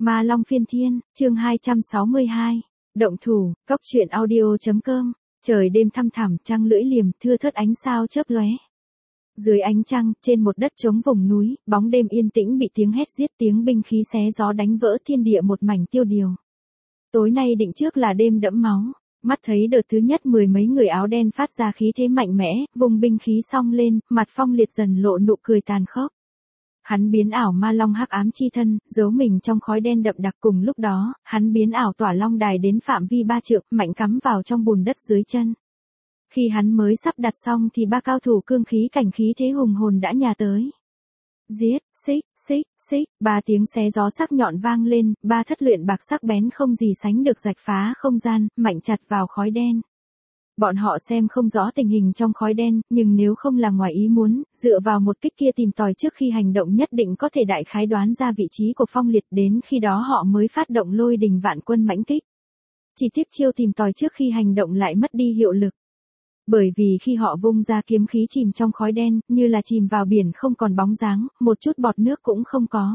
Ma Long Phiên Thiên, chương 262. Động thủ, cóc truyện audio.com. Trời đêm thăm thẳm, trăng lưỡi liềm, thưa thớt ánh sao chớp lóe. Dưới ánh trăng, trên một đất trống vùng núi, bóng đêm yên tĩnh bị tiếng hét giết, tiếng binh khí xé gió đánh vỡ thiên địa một mảnh tiêu điều. Tối nay định trước là đêm đẫm máu. Mắt thấy đợt thứ nhất mười mấy người áo đen phát ra khí thế mạnh mẽ, vùng binh khí xong lên, mặt Phong Liệt dần lộ nụ cười tàn khốc. Hắn biến ảo ma long hắc ám chi thân, giấu mình trong khói đen đậm đặc. Cùng lúc đó, hắn biến ảo tỏa long đài đến phạm vi 3 trượng, mạnh cắm vào trong bùn đất dưới chân. Khi hắn mới sắp đặt xong thì ba cao thủ cương khí cảnh khí thế hùng hồn đã nhào tới. Giết, xích, xích, xích, ba tiếng xé gió sắc nhọn vang lên, ba thất luyện bạc sắc bén không gì sánh được rạch phá không gian, mạnh chặt vào khói đen. Bọn họ xem không rõ tình hình trong khói đen, nhưng nếu không là ngoài ý muốn, dựa vào một kích kia tìm tòi trước khi hành động nhất định có thể đại khái đoán ra vị trí của Phong Liệt, đến khi đó họ mới phát động lôi đình vạn quân mãnh kích. Chỉ tiếc chiêu tìm tòi trước khi hành động lại mất đi hiệu lực. Bởi vì khi họ vung ra kiếm khí chìm trong khói đen, như là chìm vào biển không còn bóng dáng, một chút bọt nước cũng không có.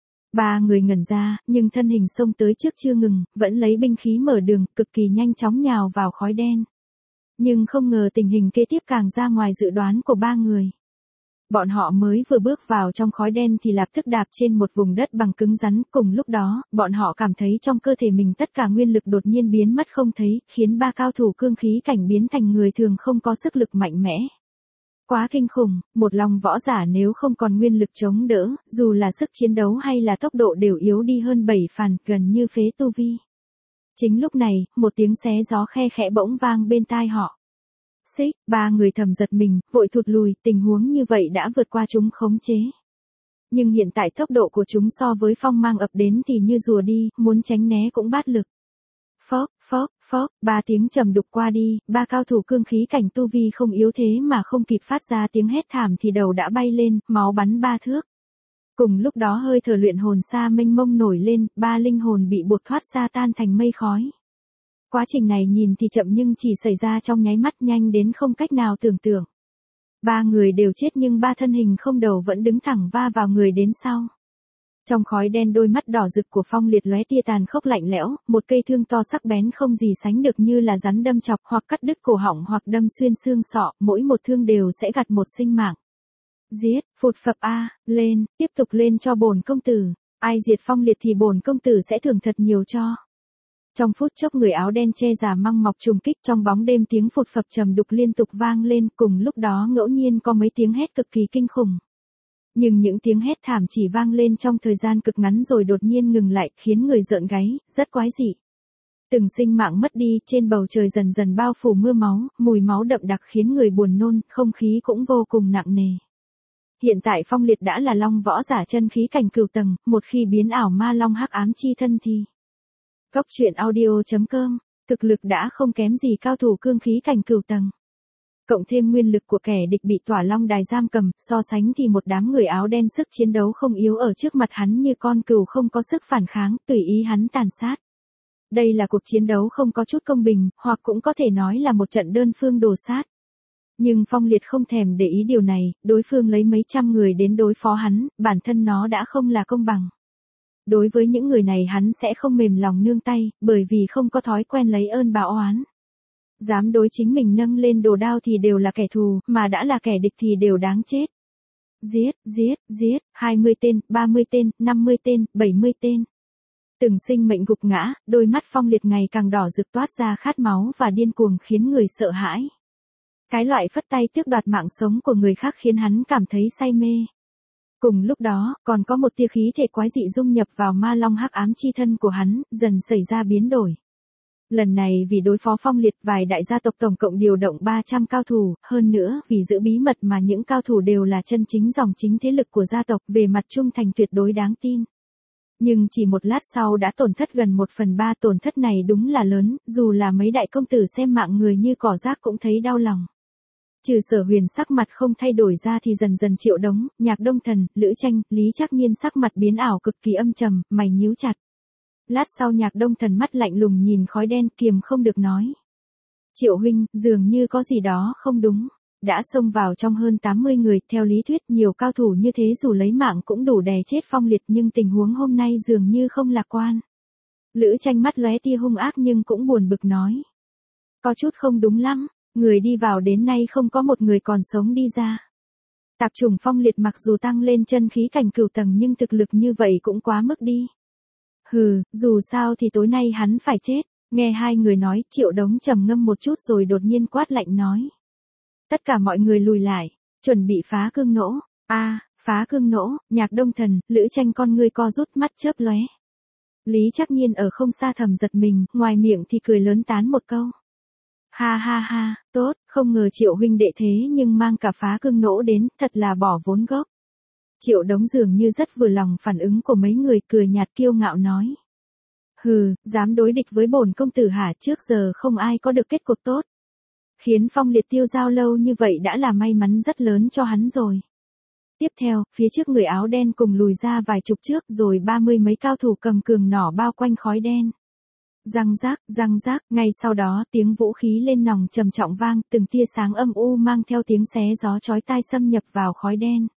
Ba người ngẩn ra, nhưng thân hình xông tới trước chưa ngừng, vẫn lấy binh khí mở đường, cực kỳ nhanh chóng nhào vào khói đen. Nhưng không ngờ tình hình kế tiếp càng ra ngoài dự đoán của ba người. Bọn họ mới vừa bước vào trong khói đen thì lập tức đạp trên một vùng đất bằng cứng rắn. Cùng lúc đó, bọn họ cảm thấy trong cơ thể mình tất cả nguyên lực đột nhiên biến mất không thấy, khiến ba cao thủ cương khí cảnh biến thành người thường không có sức lực mạnh mẽ. Quá kinh khủng, một lòng võ giả nếu không còn nguyên lực chống đỡ, dù là sức chiến đấu hay là tốc độ đều yếu đi hơn 7 phần, gần như phế tu vi. Chính lúc này, một tiếng xé gió khe khẽ bỗng vang bên tai họ. Xích, ba người thầm giật mình, vội thụt lùi, tình huống như vậy đã vượt qua chúng khống chế. Nhưng hiện tại tốc độ của chúng so với phong mang ập đến thì như rùa đi, muốn tránh né cũng bát lực. Phốc, phốc, phốc, ba tiếng trầm đục qua đi, ba cao thủ cương khí cảnh tu vi không yếu thế mà không kịp phát ra tiếng hét thảm thì đầu đã bay lên, máu bắn 3 thước. Cùng lúc đó hơi thở luyện hồn xa mênh mông nổi lên, ba linh hồn bị buộc thoát ra tan thành mây khói. Quá trình này nhìn thì chậm nhưng chỉ xảy ra trong nháy mắt, nhanh đến không cách nào tưởng tượng. Ba người đều chết nhưng ba thân hình không đầu vẫn đứng thẳng va vào người đến sau. Trong khói đen đôi mắt đỏ rực của Phong Liệt lóe tia tàn khốc lạnh lẽo, một cây thương to sắc bén không gì sánh được như là rắn đâm chọc hoặc cắt đứt cổ họng hoặc đâm xuyên xương sọ, mỗi một thương đều sẽ gặt một sinh mạng. Giết, phụt phập a, lên, tiếp tục lên cho bổn công tử, ai diệt Phong Liệt thì bổn công tử sẽ thưởng thật nhiều cho. Trong phút chốc người áo đen che giả măng mọc trùng kích, trong bóng đêm tiếng phụt phập trầm đục liên tục vang lên, cùng lúc đó ngẫu nhiên có mấy tiếng hét cực kỳ kinh khủng. Nhưng những tiếng hét thảm chỉ vang lên trong thời gian cực ngắn rồi đột nhiên ngừng lại, khiến người rợn gáy, rất quái dị. Từng sinh mạng mất đi, trên bầu trời dần dần bao phủ mưa máu, mùi máu đậm đặc khiến người buồn nôn, không khí cũng vô cùng nặng nề. Hiện tại Phong Liệt đã là long võ giả chân khí cảnh cửu tầng, một khi biến ảo ma long hắc ám chi thân thì cóc truyện audio.com, thực lực đã không kém gì cao thủ cương khí cảnh cửu tầng. Cộng thêm nguyên lực của kẻ địch bị tỏa long đài giam cầm, so sánh thì một đám người áo đen sức chiến đấu không yếu ở trước mặt hắn như con cừu không có sức phản kháng, tùy ý hắn tàn sát. Đây là cuộc chiến đấu không có chút công bình, hoặc cũng có thể nói là một trận đơn phương đồ sát. Nhưng Phong Liệt không thèm để ý điều này, đối phương lấy mấy trăm người đến đối phó hắn, bản thân nó đã không là công bằng. Đối với những người này hắn sẽ không mềm lòng nương tay, bởi vì không có thói quen lấy ơn báo oán. Dám đối chính mình nâng lên đồ đao thì đều là kẻ thù, mà đã là kẻ địch thì đều đáng chết. Giết, giết, giết, 20 tên, 30 tên, 50 tên, 70 tên. Từng sinh mệnh gục ngã, đôi mắt Phong Liệt ngày càng đỏ rực toát ra khát máu và điên cuồng khiến người sợ hãi. Cái loại phất tay tước đoạt mạng sống của người khác khiến hắn cảm thấy say mê. Cùng lúc đó, còn có một tia khí thể quái dị dung nhập vào ma long hắc ám chi thân của hắn, dần xảy ra biến đổi. Lần này vì đối phó Phong Liệt, vài đại gia tộc tổng cộng điều động 300 cao thủ, hơn nữa vì giữ bí mật mà những cao thủ đều là chân chính dòng chính thế lực của gia tộc, về mặt trung thành tuyệt đối đáng tin. Nhưng chỉ một lát sau đã tổn thất gần 1/3, tổn thất này đúng là lớn, dù là mấy đại công tử xem mạng người như cỏ rác cũng thấy đau lòng. Trừ Sở Huyền sắc mặt không thay đổi ra thì dần dần Triệu Đống, Nhạc Đông Thần, Lữ Tranh, Lý Trác Nhiên sắc mặt biến ảo cực kỳ âm trầm, mày nhíu chặt. Lát sau Nhạc Đông Thần mắt lạnh lùng nhìn khói đen, kiềm không được nói. Triệu huynh, dường như có gì đó không đúng. đã xông vào trong hơn 80 người, theo lý thuyết nhiều cao thủ như thế dù lấy mạng cũng đủ đè chết Phong Liệt nhưng tình huống hôm nay dường như không lạc quan. Lữ Tranh mắt lóe tia hung ác nhưng cũng buồn bực nói. Có chút không đúng lắm, người đi vào đến nay không có một người còn sống đi ra. Tạp chủng Phong Liệt mặc dù tăng lên chân khí cảnh cửu tầng nhưng thực lực như vậy cũng quá mức đi. Hừ, dù sao thì tối nay hắn phải chết. Nghe hai người nói, Triệu Đống trầm ngâm một chút rồi đột nhiên quát lạnh nói. Tất cả mọi người lùi lại, chuẩn bị phá cương nỗ. Phá cương nỗ, Nhạc Đông Thần, Lữ Tranh con ngươi co rút mắt chớp lóe. Lý Trác Nhiên ở không xa thầm giật mình, ngoài miệng thì cười lớn tán một câu. Ha ha ha, tốt, không ngờ Triệu huynh đệ thế nhưng mang cả phá cương nỗ đến, thật là bỏ vốn gốc. Triệu Đống dường như rất vừa lòng phản ứng của mấy người, cười nhạt kiêu ngạo nói. Hừ, dám đối địch với bổn công tử hả, trước giờ không ai có được kết cục tốt. Khiến Phong Liệt tiêu dao lâu như vậy đã là may mắn rất lớn cho hắn rồi. Tiếp theo, phía trước người áo đen cùng lùi ra vài chục trước rồi 30 mấy cao thủ cầm cường nỏ bao quanh khói đen. Răng rác, ngay sau đó tiếng vũ khí lên nòng trầm trọng vang, từng tia sáng âm u mang theo tiếng xé gió chói tai xâm nhập vào khói đen.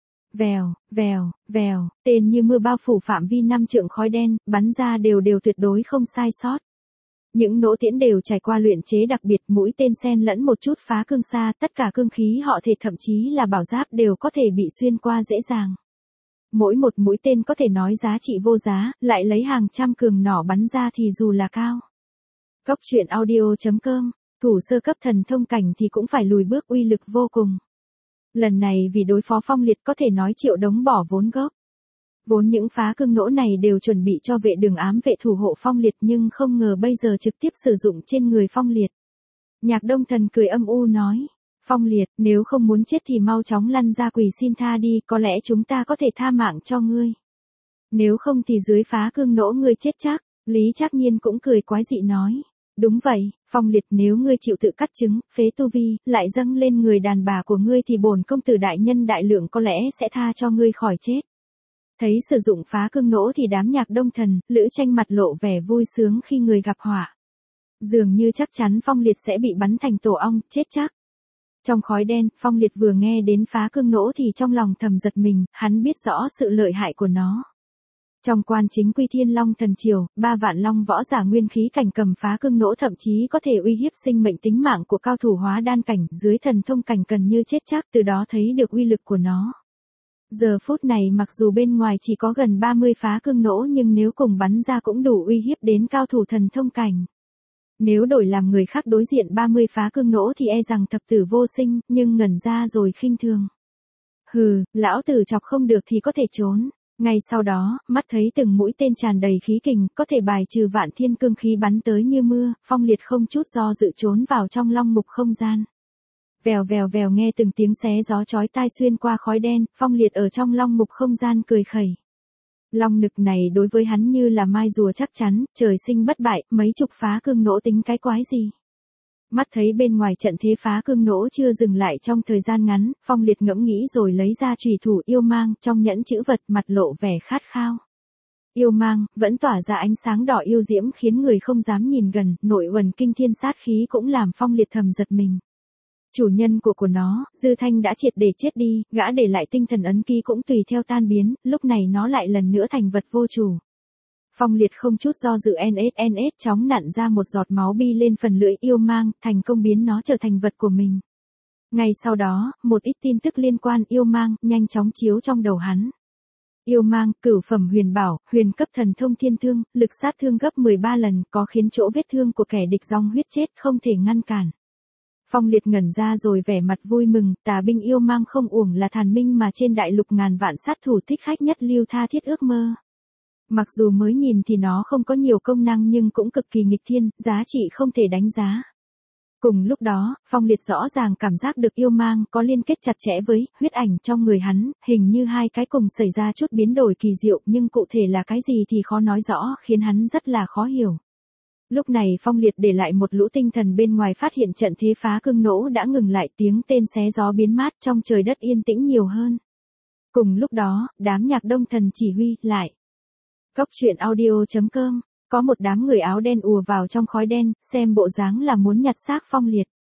Vèo, tên như mưa bao phủ phạm vi 5 trượng khói đen, bắn ra đều tuyệt đối không sai sót. Những nỗ tiễn đều trải qua luyện chế đặc biệt, mũi tên xen lẫn một chút phá cương xa, tất cả cương khí họ thể thậm chí là bảo giáp đều có thể bị xuyên qua dễ dàng. Mỗi một mũi tên có thể nói giá trị vô giá, lại lấy hàng trăm cường nỏ bắn ra thì dù là cao. Cốc truyện audio.com, thủ sơ cấp thần thông cảnh thì cũng phải lùi bước, uy lực vô cùng. Lần này vì đối phó Phong Liệt có thể nói Triệu Đống bỏ vốn gốc. Vốn những phá cương nỗ này đều chuẩn bị cho vệ đường ám vệ thủ hộ Phong Liệt nhưng không ngờ bây giờ trực tiếp sử dụng trên người Phong Liệt. Nhạc Đông Thần cười âm u nói. Phong Liệt, nếu không muốn chết thì mau chóng lăn ra quỳ xin tha đi, có lẽ chúng ta có thể tha mạng cho ngươi. Nếu không thì dưới phá cương nỗ ngươi chết chắc. Lý Trác Nhiên cũng cười quái dị nói. Đúng vậy, Phong Liệt, nếu ngươi chịu tự cắt trứng, phế tu vi, lại dâng lên người đàn bà của ngươi thì bổn công tử đại nhân đại lượng có lẽ sẽ tha cho ngươi khỏi chết. Thấy sử dụng phá cương nỗ thì đám Nhạc Đông Thần, Lữ Tranh mặt lộ vẻ vui sướng khi người gặp họa. Dường như chắc chắn Phong Liệt sẽ bị bắn thành tổ ong, chết chắc. Trong khói đen, Phong Liệt vừa nghe đến phá cương nỗ thì trong lòng thầm giật mình, hắn biết rõ sự lợi hại của nó. Trong quan chính quy Thiên Long Thần Triều, 3 vạn long võ giả nguyên khí cảnh cầm phá cương nỗ thậm chí có thể uy hiếp sinh mệnh tính mạng của cao thủ hóa đan cảnh, dưới thần thông cảnh gần như chết chắc, từ đó thấy được uy lực của nó. Giờ phút này mặc dù bên ngoài chỉ có gần 30 phá cương nỗ nhưng nếu cùng bắn ra cũng đủ uy hiếp đến cao thủ thần thông cảnh. Nếu đổi làm người khác đối diện 30 phá cương nỗ thì e rằng thập tử vô sinh, nhưng ngẩn ra rồi khinh thường. Hừ, lão tử chọc không được thì có thể trốn. Ngay sau đó, mắt thấy từng mũi tên tràn đầy khí kình, có thể bài trừ vạn thiên cương khí bắn tới như mưa, Phong Liệt không chút do dự trốn vào trong long mục không gian. Vèo nghe từng tiếng xé gió chói tai xuyên qua khói đen, Phong Liệt ở trong long mục không gian cười khẩy. Long nực này đối với hắn như là mai rùa chắc chắn, trời sinh bất bại, mấy chục phá cương nỗ tính cái quái gì. Mắt thấy bên ngoài trận thế phá cương nỗ chưa dừng lại trong thời gian ngắn, Phong Liệt ngẫm nghĩ rồi lấy ra chùy thủ yêu mang trong nhẫn chữ vật, mặt lộ vẻ khát khao. Yêu mang, vẫn tỏa ra ánh sáng đỏ yêu diễm khiến người không dám nhìn gần, nội uẩn kinh thiên sát khí cũng làm Phong Liệt thầm giật mình. Chủ nhân của nó, Dư Thanh đã triệt để chết đi, gã để lại tinh thần ấn ký cũng tùy theo tan biến, lúc này nó lại lần nữa thành vật vô chủ. Phong Liệt không chút do dự NS chóng nặn ra một giọt máu bi lên phần lưỡi yêu mang, thành công biến nó trở thành vật của mình. Ngay sau đó, một ít tin tức liên quan yêu mang, nhanh chóng chiếu trong đầu hắn. Yêu mang, cửu phẩm huyền bảo, huyền cấp thần thông thiên thương, lực sát thương gấp 13 lần, có khiến chỗ vết thương của kẻ địch dòng huyết chết không thể ngăn cản. Phong Liệt ngẩn ra rồi vẻ mặt vui mừng, tà binh yêu mang không uổng là thàn minh mà trên đại lục ngàn vạn sát thủ thích khách nhất lưu tha thiết ước mơ. Mặc dù mới nhìn thì nó không có nhiều công năng nhưng cũng cực kỳ nghịch thiên, giá trị không thể đánh giá. Cùng lúc đó, Phong Liệt rõ ràng cảm giác được yêu mang có liên kết chặt chẽ với huyết ảnh trong người hắn, hình như hai cái cùng xảy ra chút biến đổi kỳ diệu nhưng cụ thể là cái gì thì khó nói rõ, khiến hắn rất là khó hiểu. Lúc này Phong Liệt để lại một lũ tinh thần bên ngoài phát hiện trận thế phá cương nỗ đã ngừng lại, tiếng tên xé gió biến mát, trong trời đất yên tĩnh nhiều hơn. Cùng lúc đó, đám Nhạc Đông Thần chỉ huy lại. Cốc truyện audio.com, có một đám người áo đen ùa vào trong khói đen, xem bộ dáng là muốn nhặt xác Phong Liệt.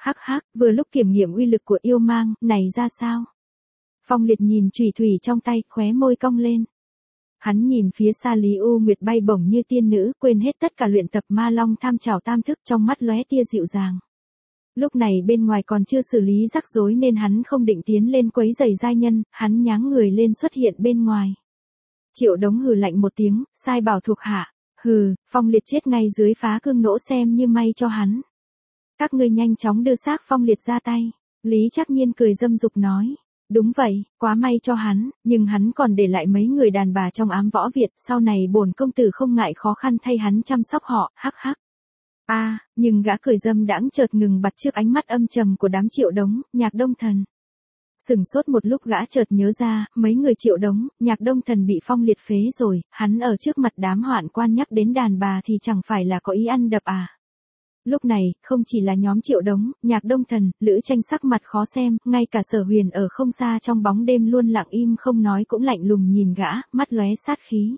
Hắc hắc, vừa lúc kiểm nghiệm uy lực của yêu mang, này ra sao? Phong Liệt nhìn chùy thủy trong tay, khóe môi cong lên. Hắn nhìn phía xa Lý U Nguyệt bay bổng như tiên nữ, quên hết tất cả luyện tập ma long tham trảo tam thức, trong mắt lóe tia dịu dàng. Lúc này bên ngoài còn chưa xử lý rắc rối nên hắn không định tiến lên quấy rầy giai nhân, hắn nháng người lên xuất hiện bên ngoài. Triệu Đống hừ lạnh một tiếng, sai bảo thuộc hạ. Hừ, Phong Liệt chết ngay dưới phá cương nỗ xem như may cho hắn. Các ngươi nhanh chóng đưa xác Phong Liệt ra tay. Lý Trác Nhiên cười dâm dục nói. Đúng vậy, quá may cho hắn, nhưng hắn còn để lại mấy người đàn bà trong ám võ Việt, sau này bổn công tử không ngại khó khăn thay hắn chăm sóc họ, hắc hắc. Nhưng gã cười dâm đãng chợt ngừng bặt trước ánh mắt âm trầm của đám Triệu Đống, Nhạc Đông Thần. Sửng sốt một lúc gã chợt nhớ ra, mấy người Triệu Đống, Nhạc Đông Thần bị Phong Liệt phế rồi, hắn ở trước mặt đám hoạn quan nhắc đến đàn bà thì chẳng phải là có ý ăn đập à. Lúc này, không chỉ là nhóm Triệu Đống, Nhạc Đông Thần, Lữ Tranh sắc mặt khó xem, ngay cả Sở Huyền ở không xa trong bóng đêm luôn lặng im không nói cũng lạnh lùng nhìn gã, mắt lóe sát khí.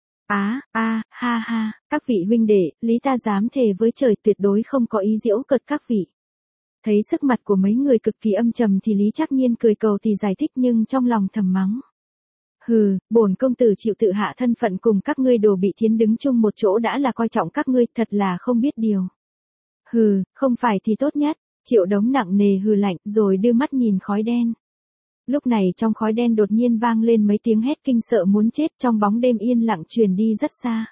Ha, các vị huynh đệ, Lý ta dám thề với trời tuyệt đối không có ý giễu cợt các vị. Thấy sức mặt của mấy người cực kỳ âm trầm thì Lý Trác Nhiên cười cầu thì giải thích nhưng trong lòng thầm mắng. Hừ, bổn công tử chịu tự hạ thân phận cùng các ngươi đồ bị thiến đứng chung một chỗ đã là coi trọng các ngươi, thật là không biết điều. Hừ, không phải thì tốt nhất. Triệu Đống nặng nề hừ lạnh rồi đưa mắt nhìn khói đen. Lúc này trong khói đen đột nhiên vang lên mấy tiếng hét kinh sợ muốn chết, trong bóng đêm yên lặng truyền đi rất xa.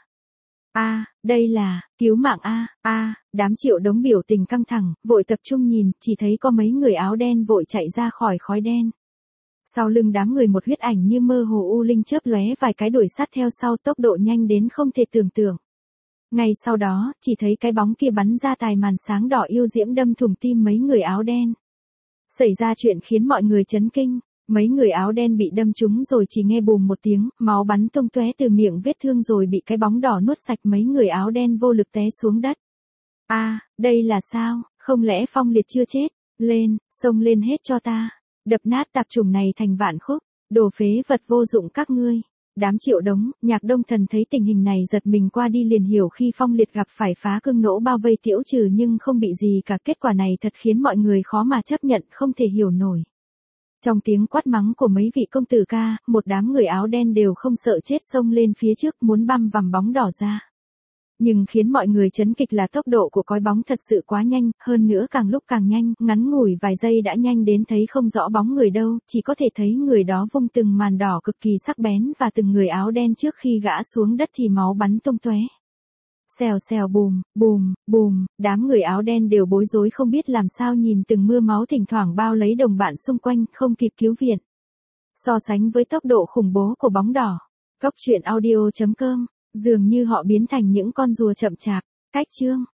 Đây là, cứu mạng đám Triệu Đống biểu tình căng thẳng, vội tập trung nhìn, chỉ thấy có mấy người áo đen vội chạy ra khỏi khói đen. Sau lưng đám người một huyết ảnh như mơ hồ u linh chớp lóe vài cái đuổi sát theo sau, tốc độ nhanh đến không thể tưởng tượng. Ngay sau đó, chỉ thấy cái bóng kia bắn ra tài màn sáng đỏ yêu diễm đâm thủng tim mấy người áo đen. Xảy ra chuyện khiến mọi người chấn kinh, mấy người áo đen bị đâm trúng rồi chỉ nghe bùm một tiếng, máu bắn tung tóe từ miệng vết thương rồi bị cái bóng đỏ nuốt sạch, mấy người áo đen vô lực té xuống đất. Đây là sao, không lẽ Phong Liệt chưa chết? Lên, xông lên hết cho ta, đập nát tạp chủng này thành vạn khúc, đồ phế vật vô dụng các ngươi. Đám Triệu Đống, Nhạc Đông Thần thấy tình hình này giật mình qua đi liền hiểu khi Phong Liệt gặp phải phá cương nỗ bao vây Tiễu Trừ nhưng không bị gì cả, kết quả này thật khiến mọi người khó mà chấp nhận, không thể hiểu nổi. Trong tiếng quát mắng của mấy vị công tử ca, một đám người áo đen đều không sợ chết xông lên phía trước muốn băm vằm bóng đỏ ra. Nhưng khiến mọi người chấn kịch là tốc độ của cối bóng thật sự quá nhanh, hơn nữa càng lúc càng nhanh, ngắn ngủi vài giây đã nhanh đến thấy không rõ bóng người đâu, chỉ có thể thấy người đó vung từng màn đỏ cực kỳ sắc bén và từng người áo đen trước khi gã xuống đất thì máu bắn tung tóe. Xèo bùm, đám người áo đen đều bối rối không biết làm sao nhìn từng mưa máu thỉnh thoảng bao lấy đồng bạn xung quanh, không kịp cứu viện. So sánh với tốc độ khủng bố của bóng đỏ, Cốc truyện audio.com, dường như họ biến thành những con rùa chậm chạp. Cách chương